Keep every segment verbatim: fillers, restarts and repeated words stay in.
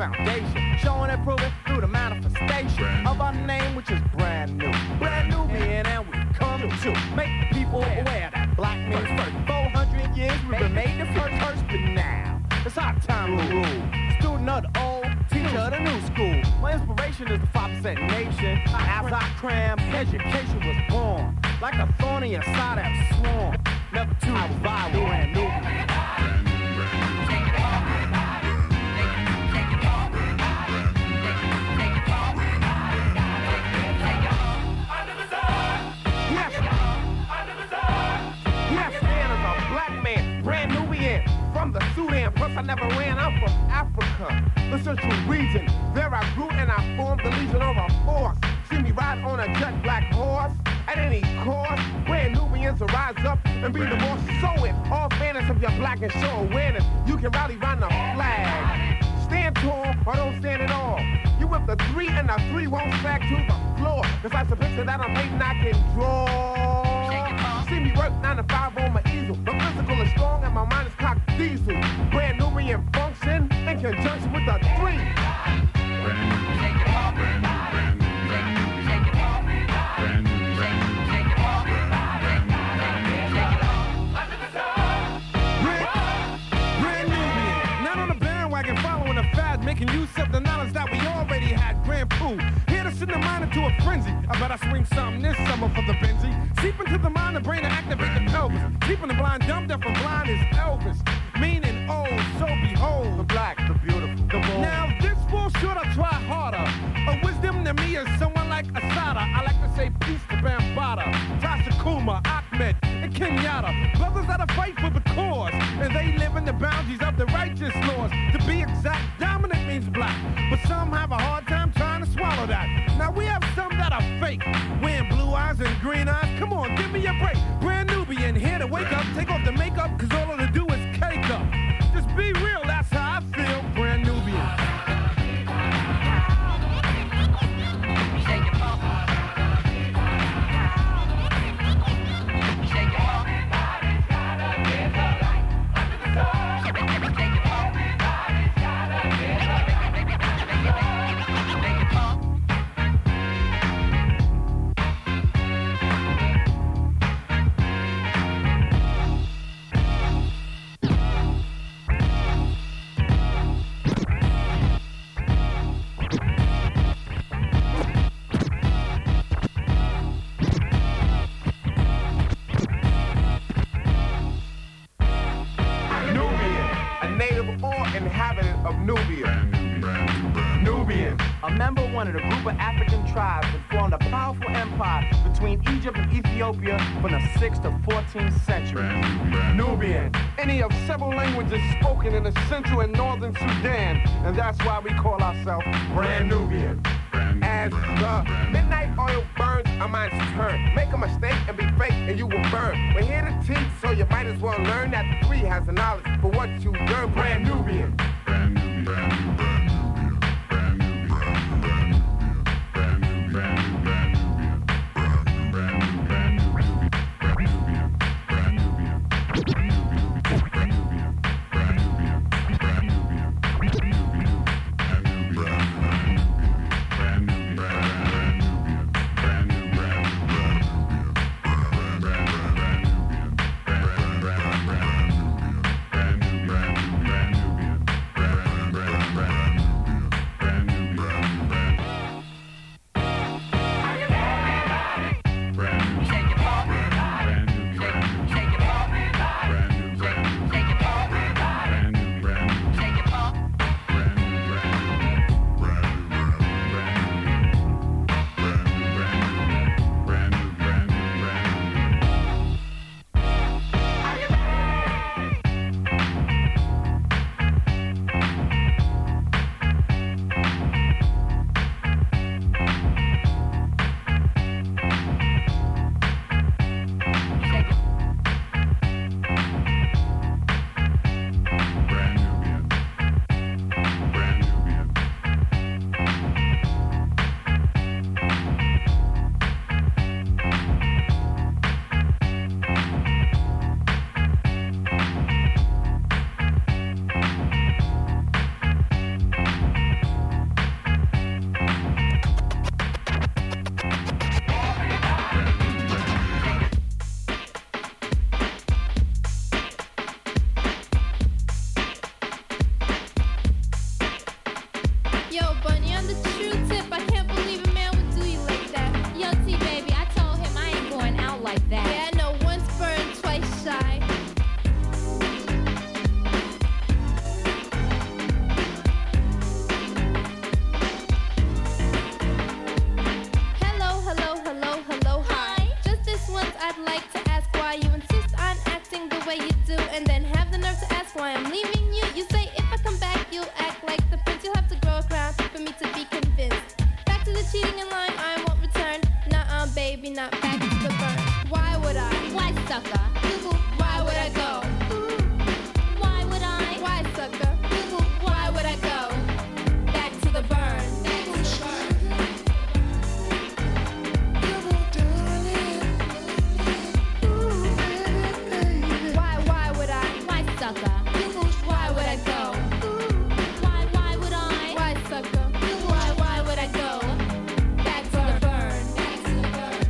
foundation, showing and proving through the manifestation of our name, which is brand new. Brand Nubian, and we come to make people aware that black means first. four hundred years we've been made the first first, but now it's our time to rule. Student of the old, teacher of the new school. My inspiration is the five percent nation. As I cram, education was born. Like a thorn in your side that swarm. Never too viral, brand Nubian. From the Sudan, plus I never ran, I'm from Africa, the central region. There I grew and I formed the Legion of a Force. See me ride on a jet black horse at any cost. Brand Nubians will rise up and be the more sowing. All fairness of your black and show awareness. You can rally round the flag. Stand tall or don't stand at all. You whip the three and the three won't sag to the floor. It's like a picture that I'm hating I can draw. See me work nine to five on my easel. My physical is strong and my mind is cocked diesel. Brand Nubian function in conjunction with the three. Brand new, shake it off, brand new, brand new, brand new, shake it off, brand new, brand new, shake it off, brand new, brand new, shake it off. Under the sun. Brand Nubian, not on the bandwagon, following the fad, making use of the knowledge that we already had. Grand Pooh, here to send the mind into a frenzy. I bet I swing something this summer for the Benzie. Seep into the mind, the brain, and activate the pelvis. Keeping the blind dumb, deaf, and blind is Elvis. Meaning old, so behold. The black, the beautiful, the bold. Now this fool should I try harder. A wisdom to me is someone like Asada. I like to say peace to Bambaataa, Tasha Kuma, Ahmed, and Kenyatta. Brothers that are fight for the cause. And they live in the boundaries of the righteous laws. To be exact, dominant means black. But some have a hard time trying to swallow that. Now we have some that are fake. Wearing blue eyes and green eyes. Come on, give me a break. Brand Nubian here to wake up. Take off the makeup, cause all of the do is cake up. Just be real, that's how I feel. Brand Nubian. One of the group of African tribes that formed a powerful empire between Egypt and Ethiopia from the sixth to fourteenth century. Nubian, any of several languages spoken in the central and northern Sudan, and that's why we call ourselves Brand Nubian. As the midnight oil burns, our minds turn. Make a mistake and be fake and you will burn. We're here to teach, so you might as well learn that the three has the knowledge for what you learn. Brand Nubian. Brand Nubian. Brand Nubian. Brand maybe not back to the burn. Why would I? Why, sucker? Why would I go? Why would I? Why, sucker? Why would I go? Back to the burn. Back to the burn. Why, why would I? Why, sucker? Why would I go? Why, why would I? Why, sucker? Why, why would I go? Back to the burn. Back to the burn.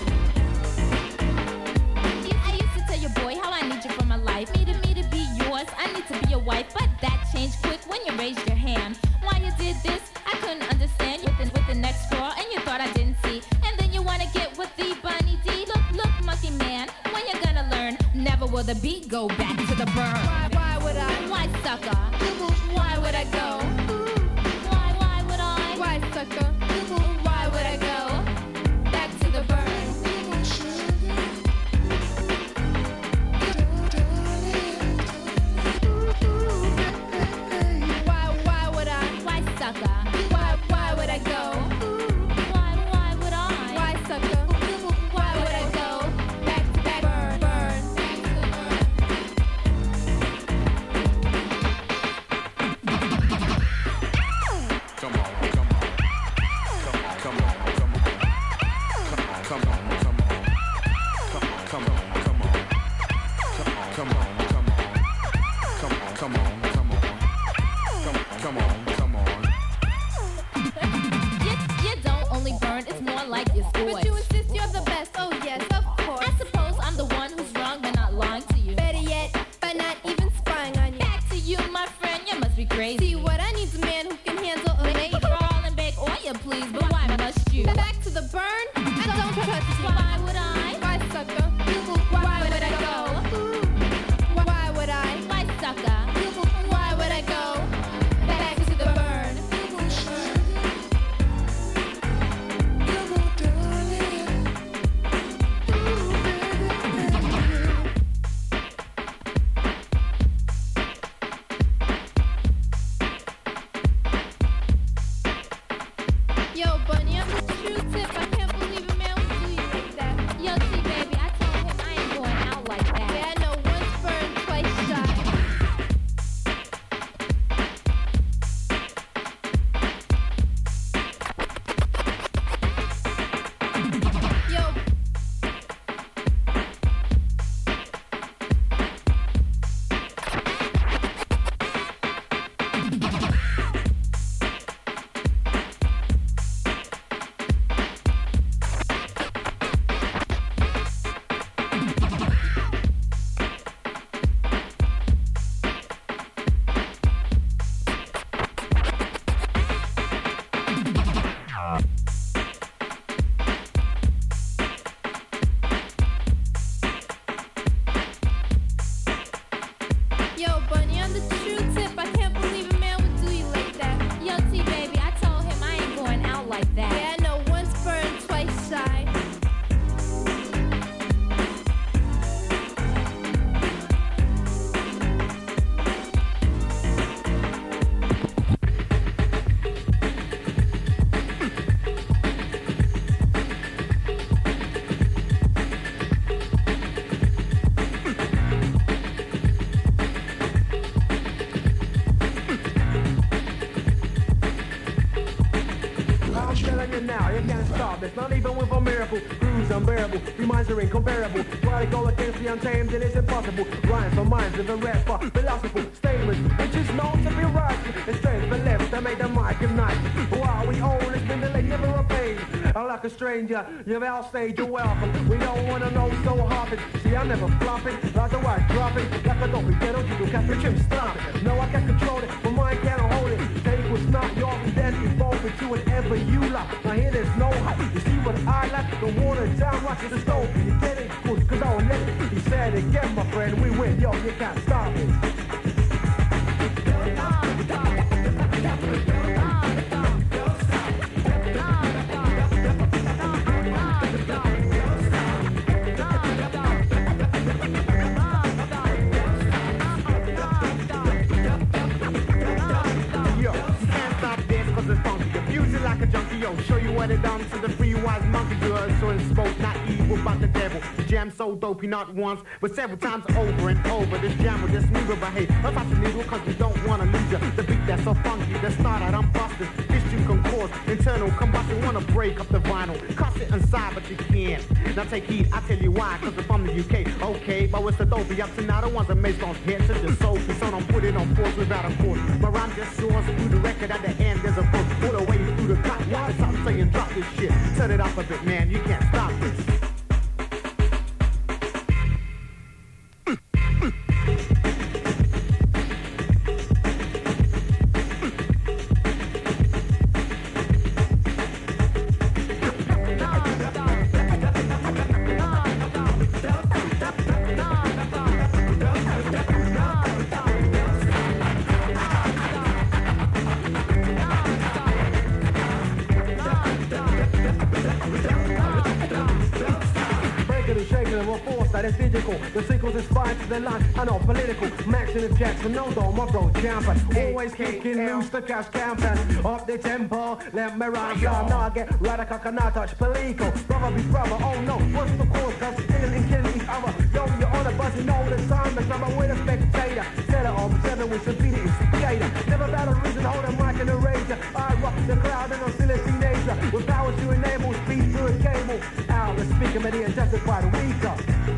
You- I used to tell your boy how I need you for my life. Needed me to be yours, I need to be your wife. But that changed quick when you raised your hand. Why you did this, I couldn't understand. With the, with the next girl, and you thought I didn't see. And then you wanna get with the bunny D. Look, look, monkey man, when you gonna learn? Never will the beat go back to the burn. Why, why would I? Why, sucker? Why would I go? Why, why would I? Why, sucker? Why would I go? Back to the burn. Why, why would I? Why, sucker? Why, why would I go? Why, why would I? Why, sucker? Why would I go? Back to back burn, burn. Back to the burn. Come on, come on. Come on, come on, come on. Come on, come on. Come on, come on, come on. Come on, come on. Come on, come on, come on. Come on, come on. You, you don't only burn, it's more like you're But scorched. you insist you're the best. Oh yes, of course. I suppose I'm the one who's wrong but not lying to you. Better yet, by not even spying on you. Back to you, my friend, you must be crazy. See, what I need's a man who can handle a lady. Crawl and bake oil, please, but why must you? Back to the burn. I don't touch you. Why would I? Why, sucker? Why would I go? Why would I? Why, sucker? Why would I go? Back to the burn. Yo, Bunny, I'm the true tip. I can't believe a man would do you like that. Yo, see, baby, I told him I ain't going out like that. Yeah, I know once burned, twice shy. Yo, yo, Bunny, I'm the true tip. I can't believe a man would do you like that. Yo, see, baby, I told him I ain't going out like that. Yeah, I know once burned, twice shy. I'm telling you now, you can't stop this. Not even with a miracle. Grooves unbearable, reminds are incomparable. Try to go against the untamed, and it's impossible. Rhymes for minds living rap for philosophical statements, which is known to be right. It's strange but left that make the mic ignite. While we own it's been delayed, never a pain. Like a stranger, you've outstage, you're welcome. We don't wanna know, so hopping. See, I'm never flopping, like the white dropping. Like a dopey ghetto, you don't catch the trim stomping. No, I can't control it, but mine can't hold it. Take what's not yours and then evolve into whatever you like. Now here there's no hype. You see what I like? The water down, watch the stove. You get it? Good, cause I don't let it. He said it again, my friend, we win. Yo, you can't stop it. Yo, show you what it done to the free wise monkey girls. So it's smoke, not about the devil. The jam so dopey, not once, but several times over and over. This jam will just move and behave. That's how you need cause we don't wanna lose you. The beat that's so funky, the start out, I'm busted. This you can cause internal combustion, wanna break up the vinyl. Cuss it inside, but you can't. Now take heed, I tell you why, cause I'm from the U K. Okay, but it's the dopey up to now, the ones that makes on hits, such as soul, so don't put it on force without a force. My rhyme just soars through the record, at the end there's a book. All the way through the cut, why stop saying drop this shit? Turn it up a bit, man, you can't stop this. The sequels inspired to the line, I know political. Maxon and Jackson, no dome, my bro, champion. Always kicking loose the cash campaign. Up the tempo, let me ride down. Now I get radical, can I touch Palico? Brother be brother, oh no, what's the cause? Cause killing and killing each other. Yo, you're on a bus, you know the time, the summer with a spectator. Set it on seven with some beat it, instigator. Never about a reason, hold a mic and a razor. I rock the crowd and I'm still a teenager. With power to enable speed through a cable. Out the speaker, but he and justify the weaker.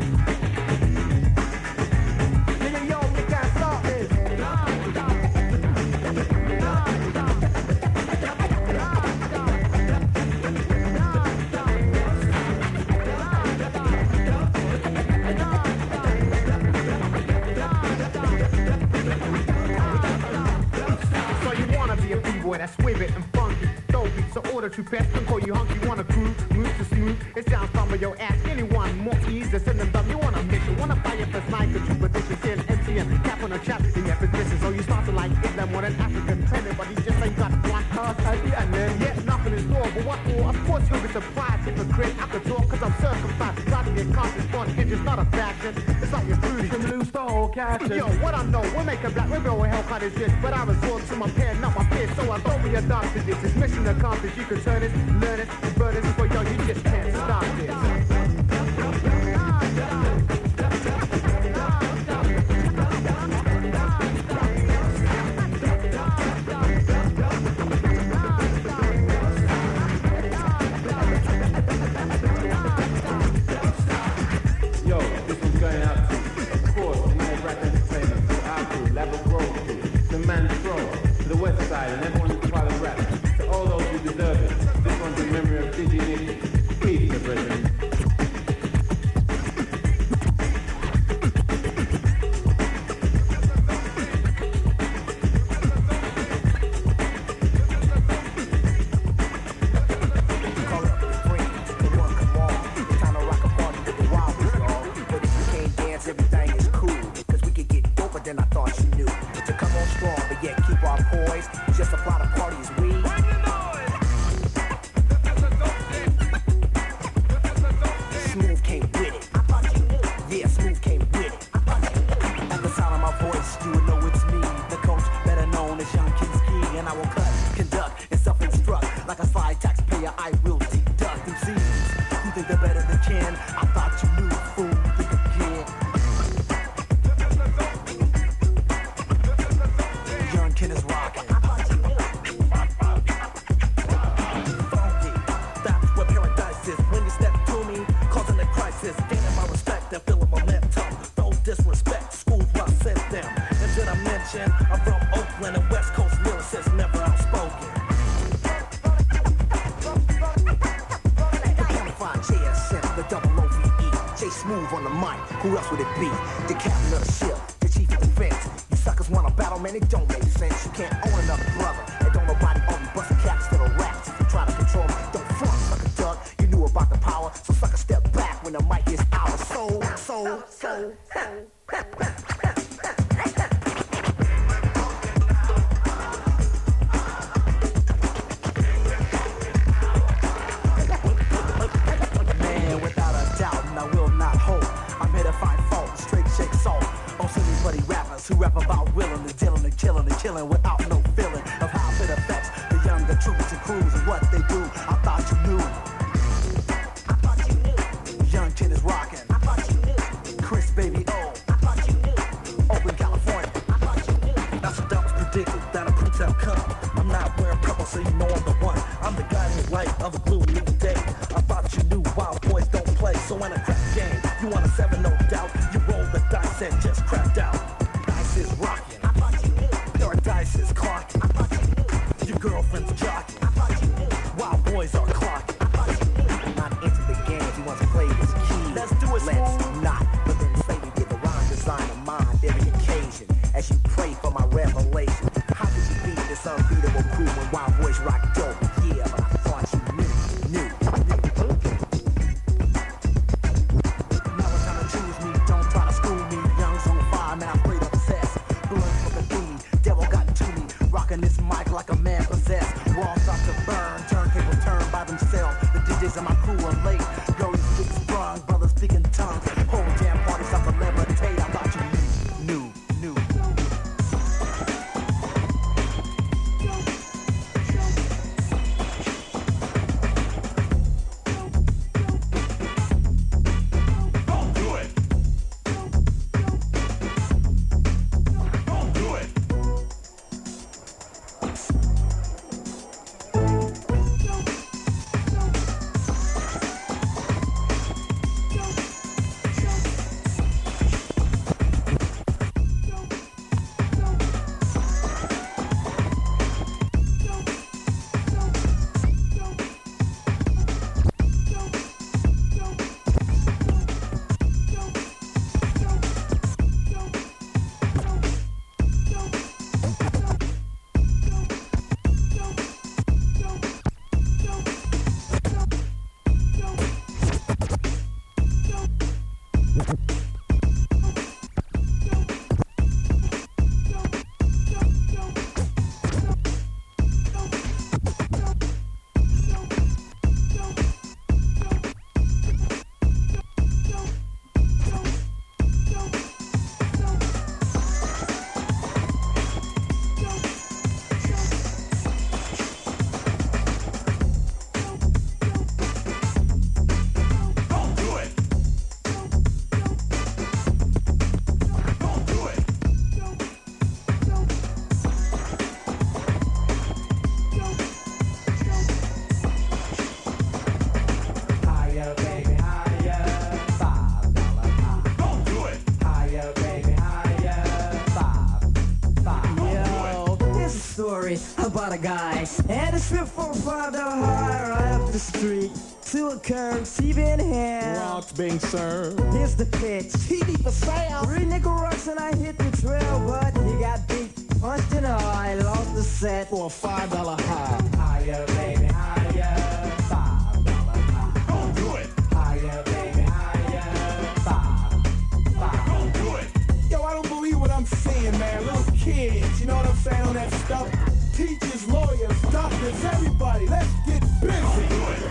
That's with it and funky, dopey. So order to pass, don't call you hunky. Wanna groove, move to smooth. It sounds fun with your ass. Anyone more easy, send them dumb. You want a mission, wanna fire first night, cause you position, send M C M, cap on a chap in your position. So you start to like Islam more than African trending, but he just ain't got one card idea. And then yet nothing is raw, but what for? Of course you'll be surprised, hypocrite. I could talk cause I'm circumcised. Try to get conscious, fun, it's just not a fashion. It's like your booty. Can lose the whole caption. Yo, what I know, we'll make a black, we'll go hell cut is this. But I resort to my pen, not my pen, so I don't be a doctor. This is mission accomplished. You can turn it, learn it, and burn it. For yo, you just can't stop this. And everyone who's part of rap. To all those who deserve it, this one's in memory of Digi Nick. Peace, my brethren. Young so you know I'm the one. I'm the guiding light of a blue new day. I thought you knew wild boys don't play, so when I crack game, you want a seven, no doubt. You roll the dice and just cracked out. Dice is rocking. I thought you knew. Your dice is clocking. I thought you knew. Your girlfriend's jocking. I thought you knew. Wild boys are clocking. I thought you knew. Not into the games, he wants to play his key. Let's do it, Let's smooth. Not, but then say we get the rhyme design of mind every occasion. As you pray for my revelation. How could you beat this unbeatable crew when wild boys rock dope? Yeah, but I thought you knew, knew, knew. Now it's time to choose me, don't try to school me. Young's on fire, man, I'm straight obsessed. Blood for the theme, devil got to me. Rocking this mic like a man possessed. Walls start to burn, turntables turn by themselves. The D Js and my crew are late. Girls get sprung, brothers speaking tongues. Whole damn party start to levitate. I thought you knew, knew, knew. About a guy and a strip for a five dollar high right up the street to a curb, T V in hand. Rocks being served. Here's the pitch. T V for sale. Three nickel rocks and I hit the trail, but he got beat, punched in the eye, lost the set for a five dollar high. Higher, baby, higher. Five dollar high. Don't do it. Higher, baby, higher. Five, five. Don't do it. Yo, I don't believe what I'm seeing, man. Little kids, you know what I'm saying on that stuff. Teachers, lawyers, doctors, everybody, let's get busy.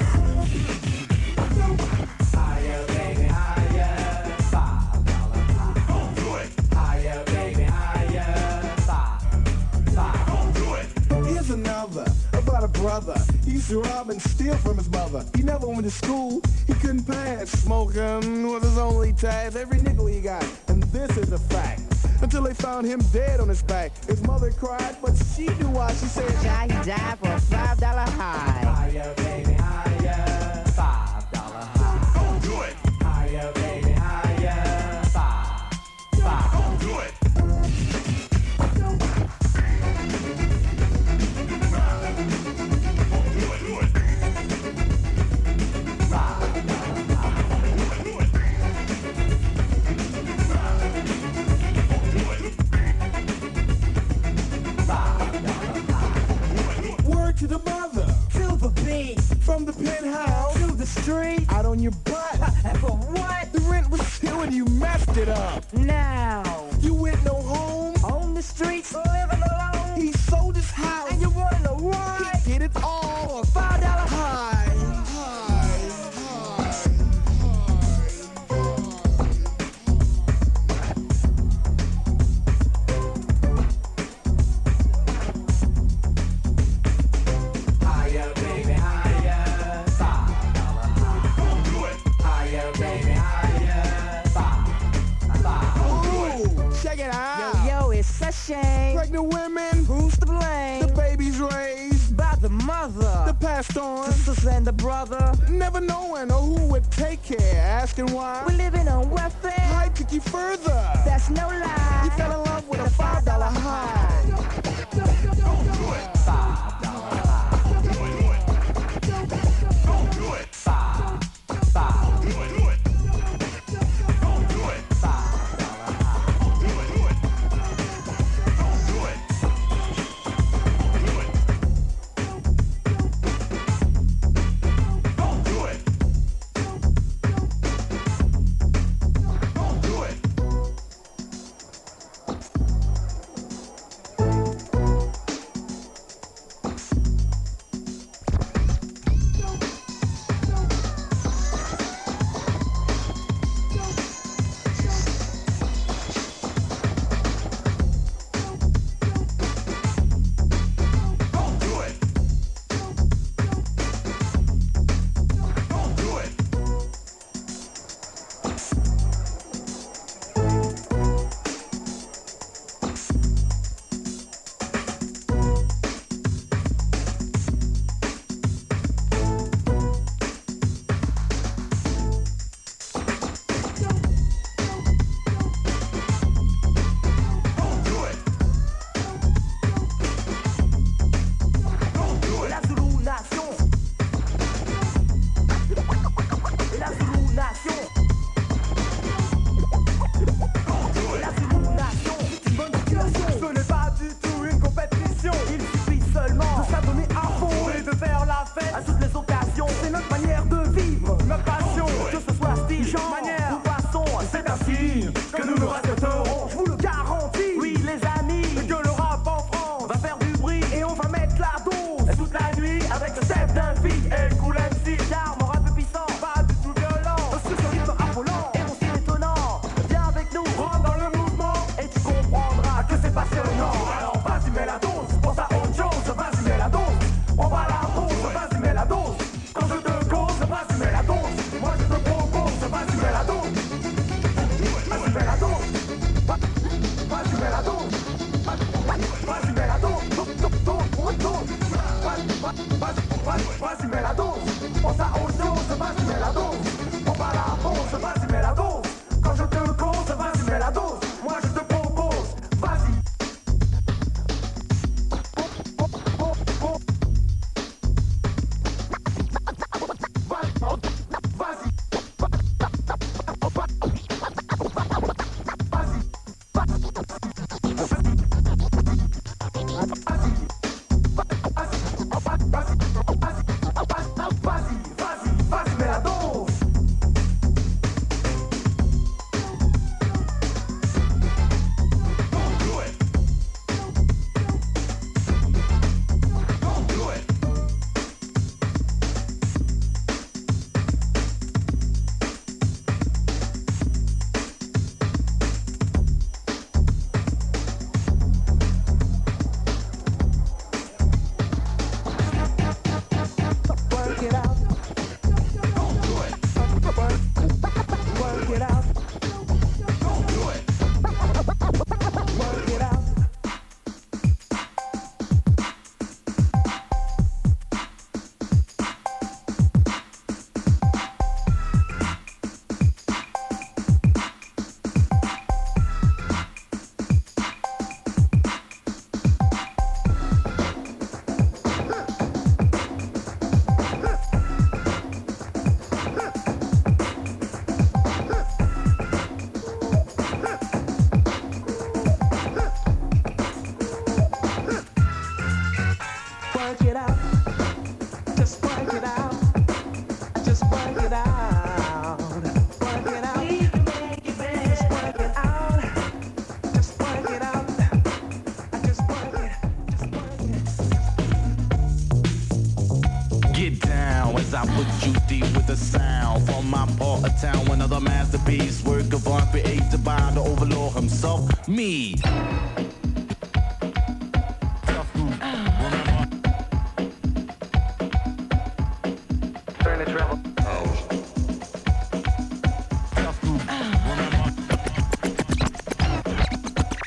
Higher, baby, higher. Five dollar high. Don't do it. Higher, baby, higher. Five, five. Don't do it. Here's another about a brother. He used to rob and steal from his mother. He never went to school. He couldn't pass. Smoking was his only task. Every nickel he got. And this is a fact. Until they found him dead on his back. His mother cried, but she knew why. She said, "Child, he died for a five dollar high." Higher, baby, higher. Five dollar high. Don't do it. Higher, baby, higher. Five, five. Don't do it. to the mother, to the beat, from the penthouse to the street, out on your butt. And for what? The rent was due and you messed it up. Now you went no home, on the streets, living alone. He sold his house, and you wanna know why? He did it all for a five dollar high. Shame. Pregnant women, who's to blame? The babies raised by the mother. The passed on. Sisters and the brother. Never knowing or who would take care. Asking why. We're living on welfare. I took you further. That's no lie. You fell in love with a five dollar high. Don't do it. Five dollar high. Don't do it. Don't do it. Five. Five. Do it. Do it. Don't do it. Five dollar high. Do it. Do it. Don't do it. Do it. Don't do it. Don't do it. Don't do it. Don't do it. Don't do it. Don't do it. La Zulu Nation. La Zulu Nation. Don't do it. La Zulu Nation. C'est une bonne situation. Ce n'est pas du tout une compétition. Il suffit seulement de s'adonner à fond et de faire la fête à toutes les occasions. C'est notre manière de vivre, notre passion. Que ce soit style, genre, manière ou façon, c'est ainsi que nous nous respecterons. Je vous le garantis. Oui, les amis, que le rap en France va faire du bruit et on va mettre la dose toute la nuit avec le chef d'un fille et cool M C. Car mon rap est puissant, pas du tout violent. Sur ce rythme affolant et mon style étonnant. Viens avec nous, rentre dans le mouvement et tu comprendras que c'est passionnant. Alors vas-y, mets la dose, pense à autre chose, vas-y, mets la dose. On va la pause, vas-y, mets la dose. Quand je te cause, vas-y, mets la dose. Moi je te propose, vas-y, mets la dose. Vas-y, mets la dose. Vas-y, mets la dose. Vas-y, mets la dose. Dose, dose, dose. Vas-y, vas-y, mets la dose. Pense à autre chose, vas-y, mets la dose. On va la pause, vas-y, mets la dose. Quand je te cause, vas-y, mets la dose. Moi je te propose, vas-y. Vas-y, mets la dose. Don't do it. Don't do it. Work it out, Don't do it. work it out, Don't do it. work it out. Work it out, just work it out, just work it out, work it out, just work it out, just work it out, just work it, just work it. Get down as I put you deep with the sound from my part of town. Another masterpiece, work of art created by the overlord himself, me. Turn the treble.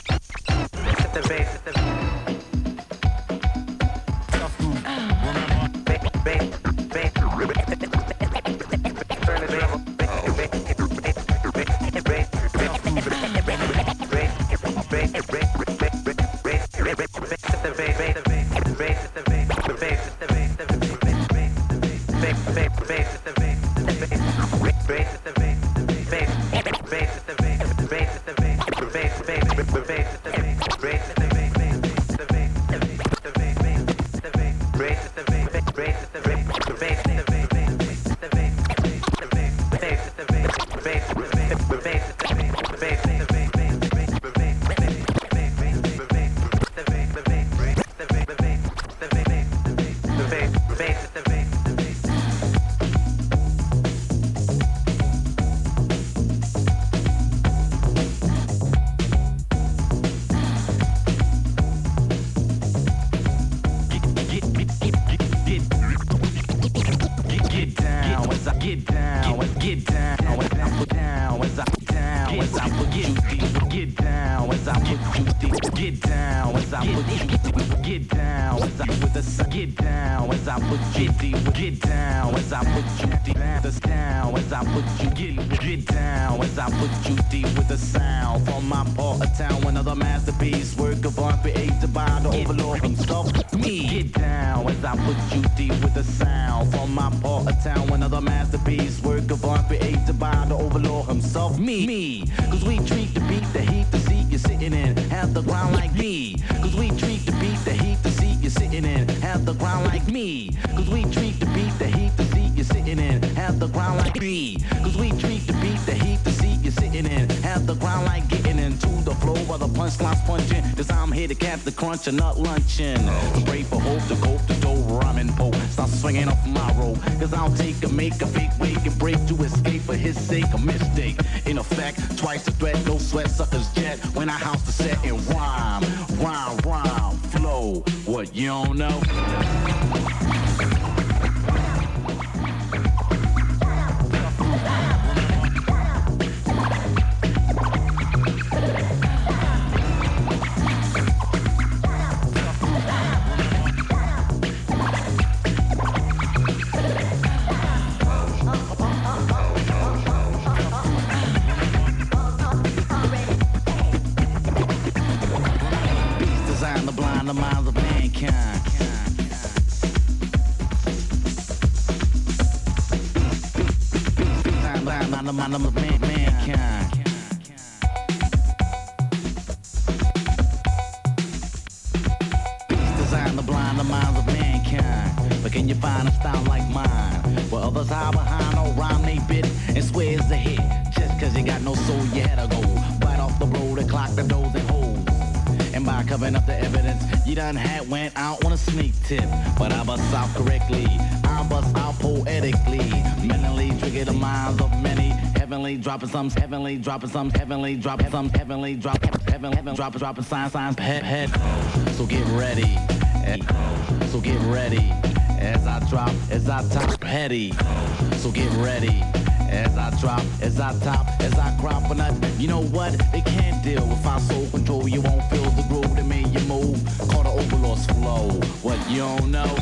Hit the bass, hit the Crunching, not luncheon. Pray for hope to cope the dough, rhyming pope. Start swinging off my rope. Cause I'll take a make a fake wake and break to escape for his sake. A mistake. In effect, twice the threat, no sweat, suckers jet. When I house the set and rhyme, rhyme, rhyme, flow. What you don't know? Dropping some heavenly, dropping some heavenly, dropping some heavenly, drop heaven, heaven, dropping, dropping sign, sign, head, head. So get ready, so get ready, as I drop, as I top, petty. So get ready, as I drop, as I top, as I crop, and I, you know what? They can't deal with our soul control. You won't feel the groove that made you move. Call the overlord's flow. What you don't know?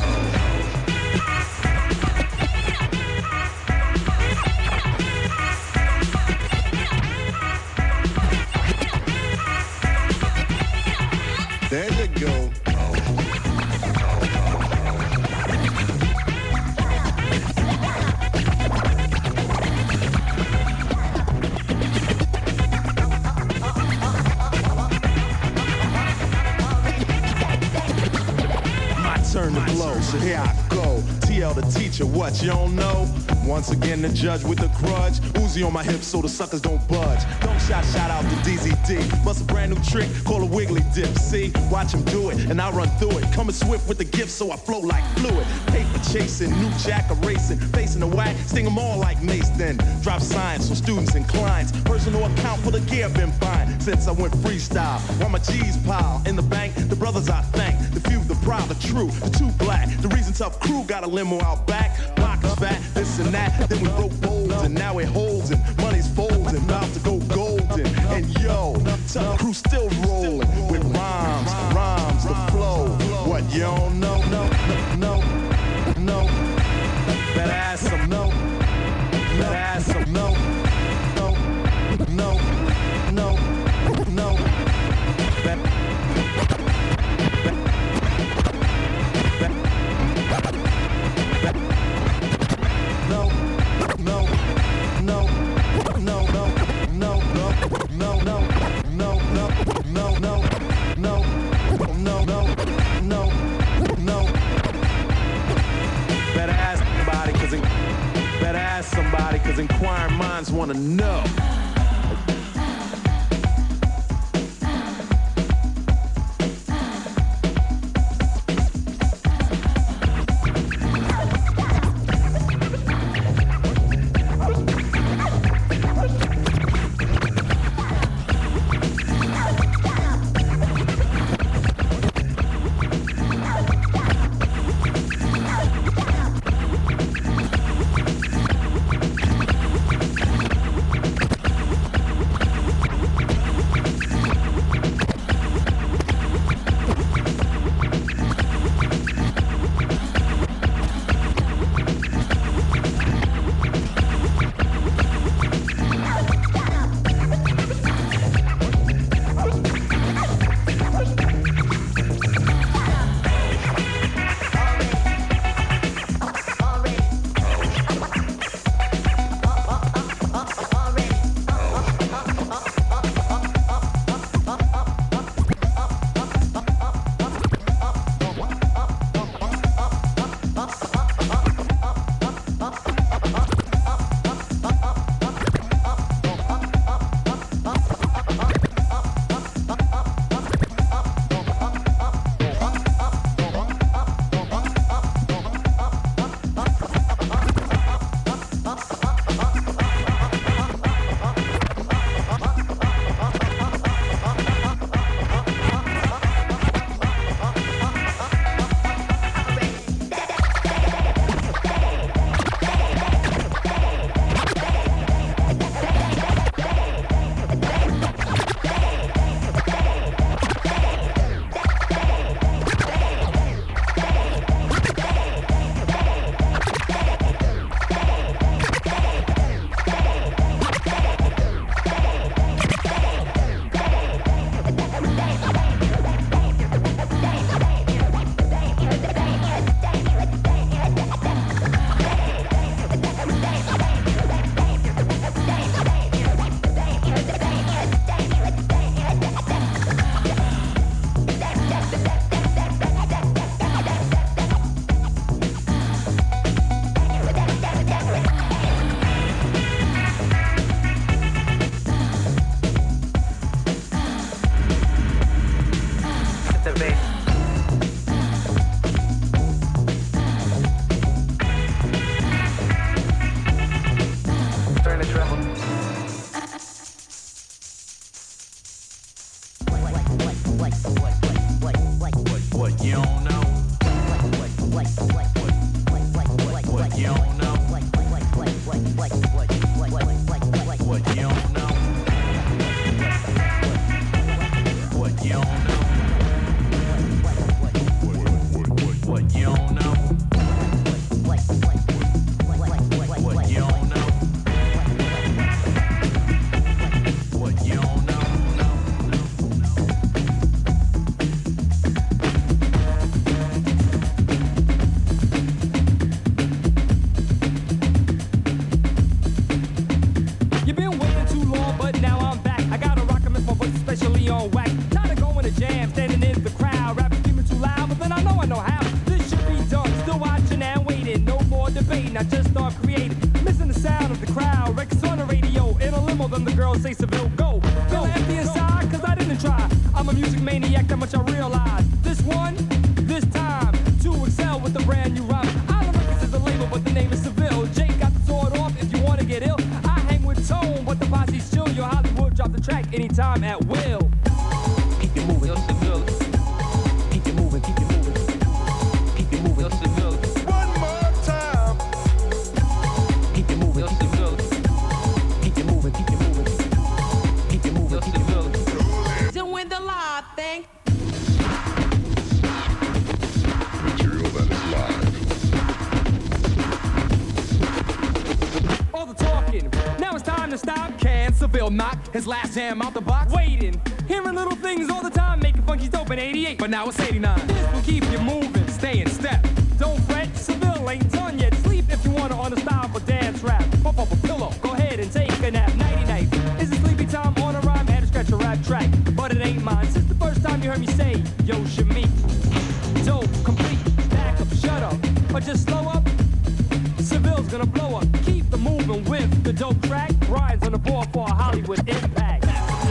There you go. My turn to blow, so here I go. T L the teacher, what you don't know? Once again, the judge with a grudge. Uzi on my hips so the suckers don't budge. Don't shot, shout out to D Z D. Bust a brand new trick, call a wiggly dip. See, watch him do it, and I run through it. Coming swift with the gift, so I flow like fluid. Paper chasing, new jack erasing. Facing the whack, sting them all like Mace then. Drop signs so students and clients. Personal account for the gear been fine since I went freestyle. While my G's pile in the bank, the brothers I thank. The few, the proud, the true, the two black. The reason tough crew got a limo out back. Pockets fat, this and that. Then we broke bolds and now it holds and money's folding. About to go golden. And yo, tough crew still rolling with rhymes, rhymes, the flow. What you don't know? No, no, no, no. Better ask some no. Better ask some no. No, no, no, no. Better. No, no, no, inquiring minds wanna know. His last jam out the box. Waiting, hearing little things all the time, making funky dope in eighty-eight. But now it's eighty-nine. This will keep you moving, stay in step. Don't fret, Seville ain't done yet. Sleep if you wanna on the style for dance rap. Pop up a pillow, go ahead and take a nap. Nighty night, is it sleepy time on a rhyme? Had to scratch a rap track, but it ain't mine. Since the first time you heard me say, yo, Shamik. Dope, complete, back up, shut up, or just slow up. Seville's gonna blow up. Keep the moving with the dope track. Brian's on the board for a Hollywood impact.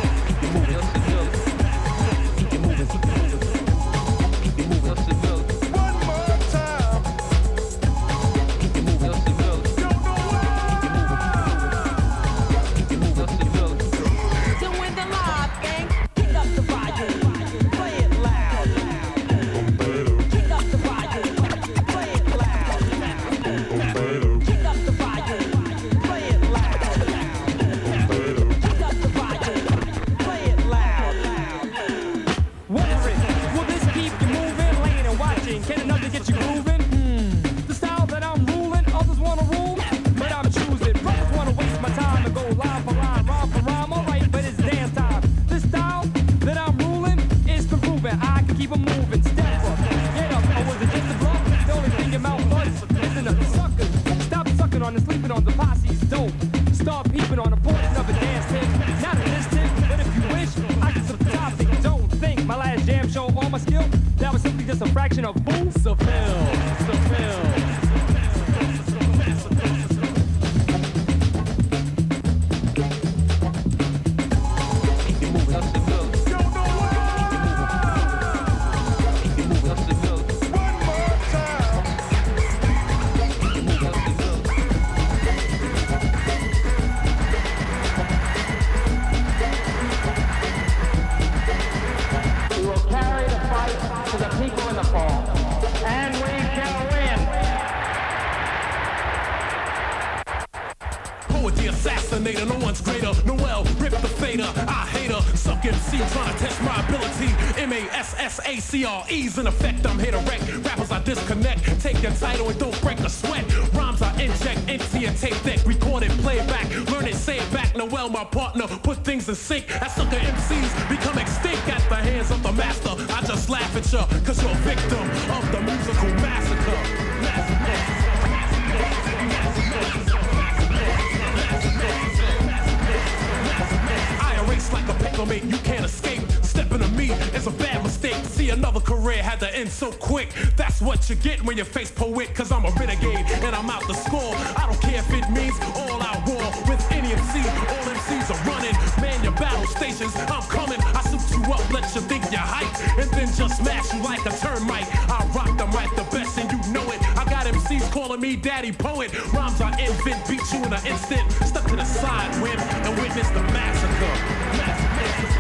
C R E's in effect, I'm here to wreck. Rappers I disconnect, take your title and don't break a sweat. Rhymes I inject into your tape deck, record it, play it back, learn it, say it back. Noel, my partner, put things in sync. As sucker M Cs become extinct at the hands of the master. I just laugh at ya, cause you're a victim of the musical massacre. I erase like a paper mate, you can't escape. Stepping to me is a bad mistake. See, another career had to end so quick. That's what you get when you face poet, cause I'm a renegade and I'm out to score. I don't care if it means all out war with any M C. All M Cs are running, man, your battle stations. I'm coming, I suit you up, let you think you're hype, and then just smash you like a termite. I rock the mic the best and you know it. I got M Cs calling me daddy poet. Rhymes I invent, beat you in an instant. Step to the side, win, and witness the massacre. Massacre.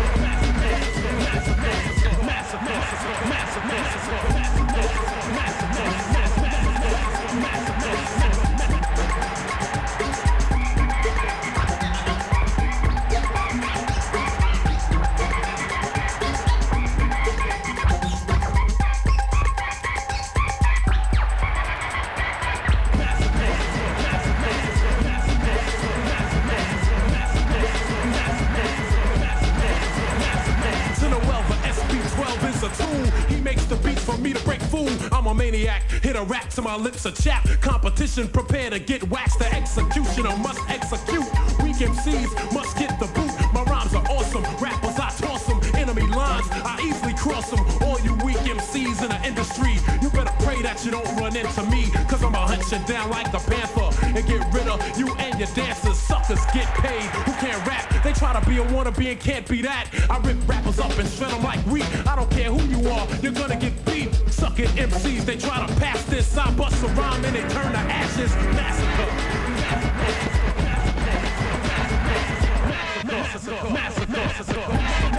Hit a rap to my lips a chap. Competition prepare to get waxed. The executioner must execute. Weak M Cs must get the boot. My rhymes are awesome. Rappers I toss them. Enemy lines I easily cross them. All you weak M Cs in the industry, you better pray that you don't run into me, cause I'ma hunt you down like the Panther and get rid of you and your dancers. Suckers get paid who can't rap. They try to be a wannabe and can't be that. I rip rappers up and shred them like wheat. I don't care who you are, you're gonna get beat. Suckin' M Cs, they try to pass this. I bust a rhyme and they turn to ashes. Massacre. Massacre. Massacre. Massacre.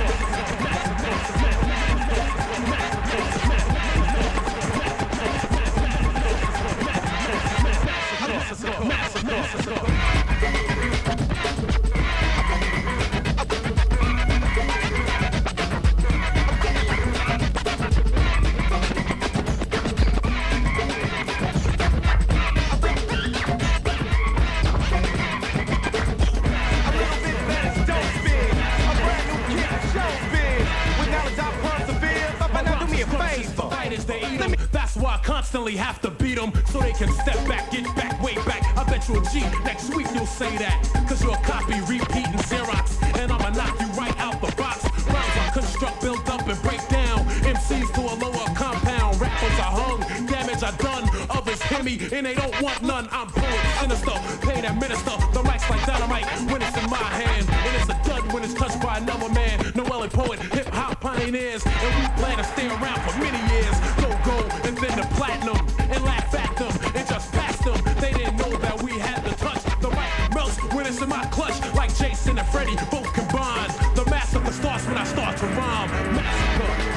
Constantly have to beat them so they can step back, get back, way back. I bet you a G, next week you'll say that, cause you're a copy, repeating Xerox, and I'ma knock you right out the box. Rhymes I construct, build up, and break down. M Cs to a lower compound. Rappers are hung, damage I done. Others hear me, and they don't want none. I'm poet, sinister, pay that minister. The mic's like that. dynamite when it's in my hand. And it's a dud when it's touched by another man. Noel and poet, hip-hop pioneers. And we plan to stay around for many years. Go, go, and then the platinum. And laugh at them, and just pass them. They didn't know that we had the touch. The mic melts when it's in my clutch. Like Jason and Freddie, both combined. The massacre starts when I start to rhyme. Massacre.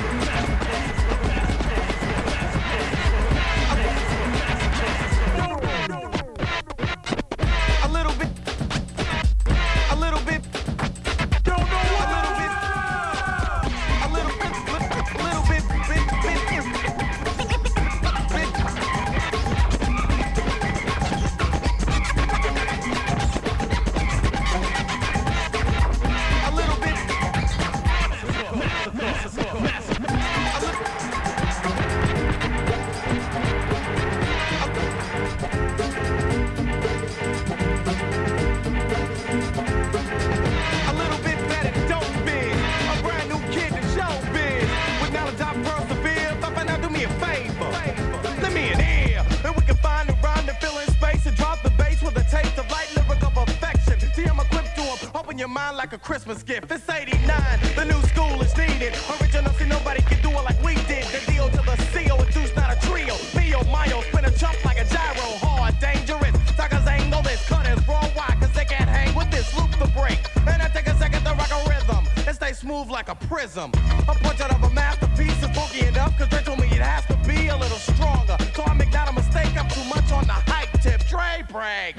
Like a Christmas gift. It's eighty-nine, the new school is needed. Original, see nobody can do it like we did. The deal to the C O, a deuce, not a trio. Mio, Mayo, spin a chump like a gyro. Hard, dangerous. Suckers ain't know this. Cutters raw, why? Cause they can't hang with this. Loop the break. And I take a second to rock a rhythm. And stay smooth like a prism. A portrait of a masterpiece is funky enough. Cause they told me it has to be a little stronger. So I make not a mistake. I'm too much on the hype tip. Dre break.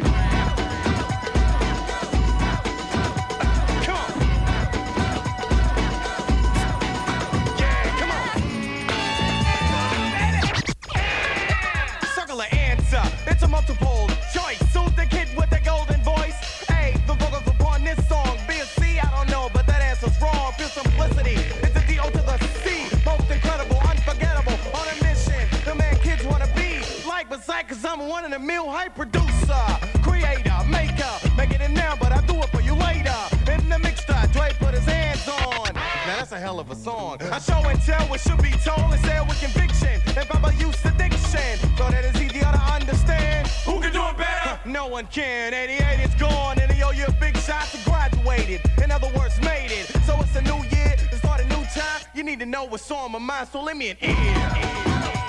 It's a multiple choice. Suit the kid with the golden voice. Hey, the vocals upon this song. B or C, I don't know, but that answer's wrong. Pure simplicity. It's a D O to the C. Most incredible, unforgettable. On a mission. The man kids wanna be like beside, cause I'm a one in a mil hype producer. Creator, maker. Making it now, but I'll do it for you later. In the mixture, Dre put his hands on. Now that's a hell of a song. I show and tell what should be told and say with conviction. If I'm a use addiction, so that it's easier to understand. Who can do it better? No one can. eighty-eight is gone, and they owe you a big shot to graduated. In other words, made it. So it's a new year, to start a new time. You need to know what's on my mind, so lend me an ear.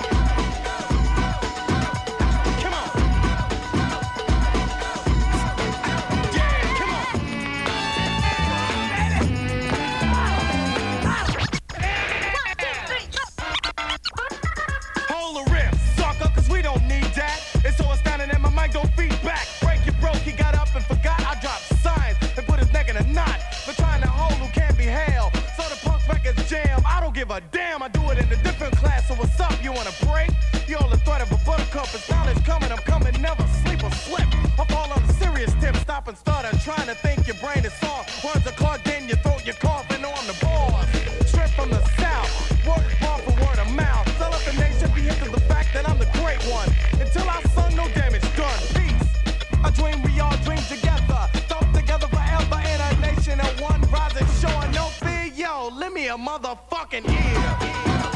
Give a damn, I do it in a different class. So what's up? You wanna break? You're all the threat of a buttercup. It's knowledge coming, I'm coming, never sleep or slip. I fall on a serious tip, stop and stutter, trying to think your brain is soft. Words are clogged in your throat, you're coughing on the boss. Straight from the south, word is born for word of mouth. Sell up the nation, be hit to the fact that I'm the great one. Until I sung, no damage done. Peace. I dream we all dream together. Talk together forever in a nation of one rising, showing no fear. Yo, lend me a motherfucking ear.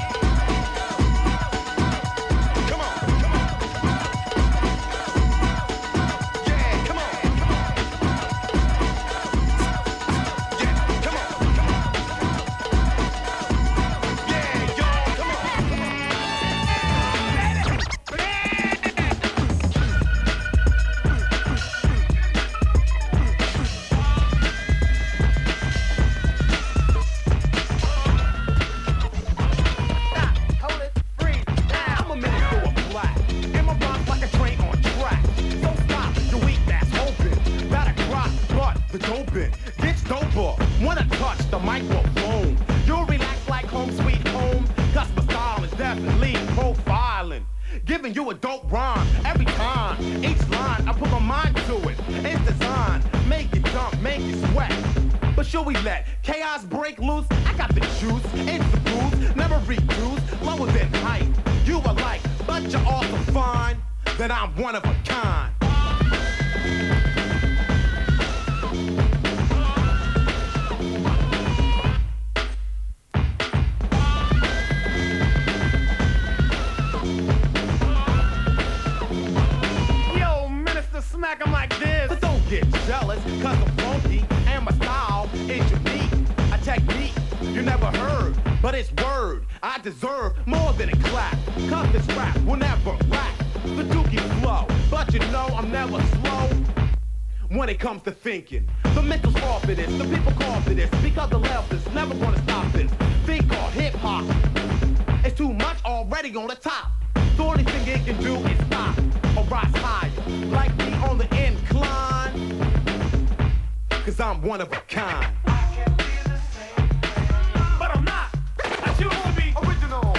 Giving you a dope rhyme every time. Each line, I put my mind to it. It's designed, make you jump, make you sweat. But should we let chaos break loose? I got the juice, it's the booze, never reduce, lower than height. You are like, but you're also fine. That I'm one of a kind. Smack 'em like this. But don't get jealous, cause but it's word. I deserve more than a clap. Cause this rap will never lack the dookie flow. But you know I'm never slow when it comes to thinking. The mental's fall for this, the people call for this, because the left is never gonna stop this. Think called hip-hop. It's too much already on the top. The only thing it can do is stop or rise higher, like me on the incline. Cause I'm one of a kind. But I'm not. I choose to be original.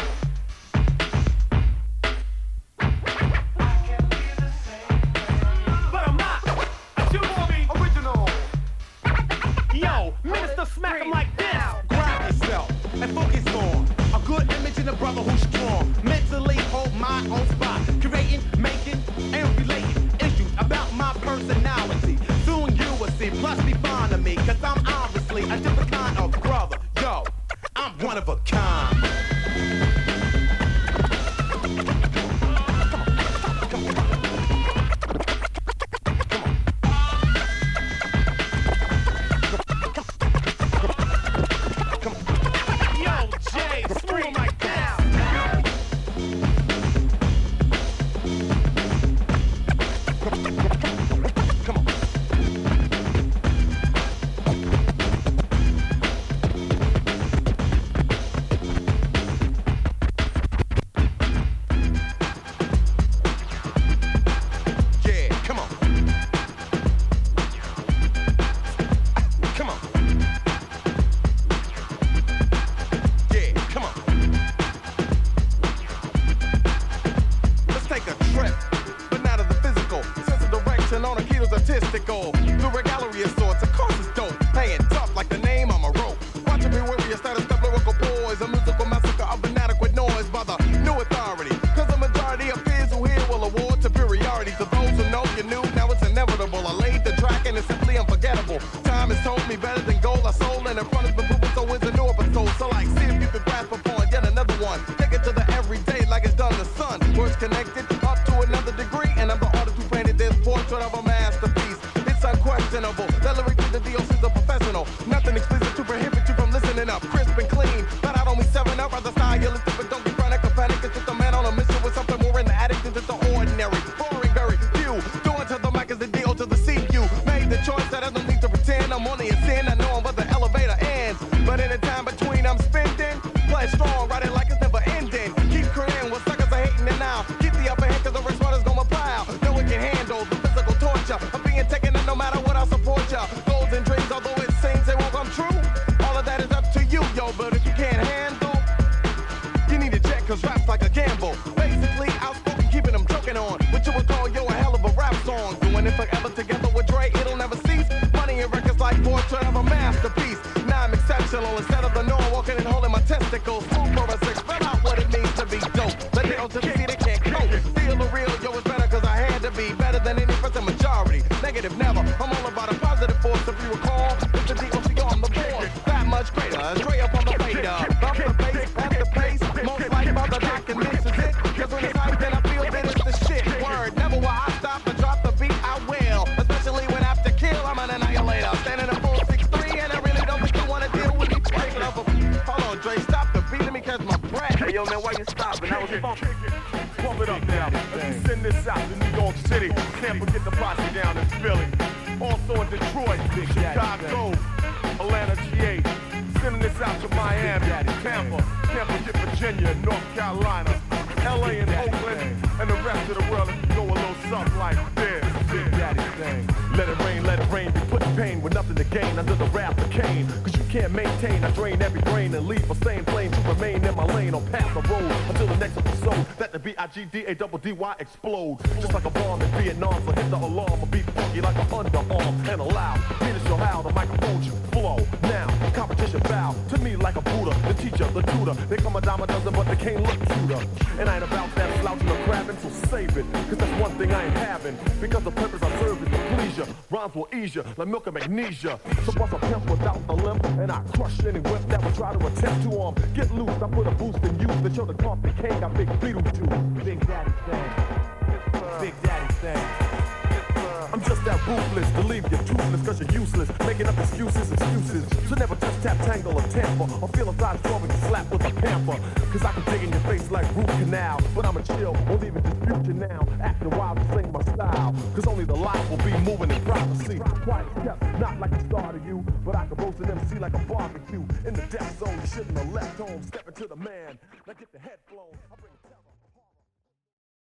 But I'm not. I choose to be original. Yo, minister, smack him like this. Grab yourself and focus on a good image in a brother who's strong. Mentally hold my own spot. Creating, making, and relating issues about my personality. Soon you will see, plus be fond of me, cause I'm obviously a different kind of brother. Yo, I'm one of a kind. G D A double D Y explode just like a bomb in Vietnam. So hit the alarm, a beat funky like an underarm and allow me to show how the microphone should flow. Now competition bow to me like a Buddha, the teacher, the tutor. They come a dime a dozen, but they can't look cuter. And I ain't about that slouching or crabbing, so save it, cause that's one thing I ain't having. Because the purpose I serve is to please ya. Rhymes will ease ya like milk and magnesia. So bust a pimp without the limp, and I crush any whip that would try to attempt to um get loose. I put a boost in you to show the coffee king got big Beetlejuice. Big Daddy thing. Big Daddy thing. I'm just that ruthless to leave you toothless cause you're useless. Making up excuses, excuses. So never touch, tap, tangle, or tamper. Or feel a thighs strong and slap with a pamper. Cause I can dig in your face like root canal. But I'ma chill, won't even dispute you now. Acting wild to sing my style. Cause only the light will be moving in privacy. Quiet step, not like a star to you. But I can roast an M C like a barbecue. In the death zone, you shouldn't have left home. Step into the man. Now get the head flown.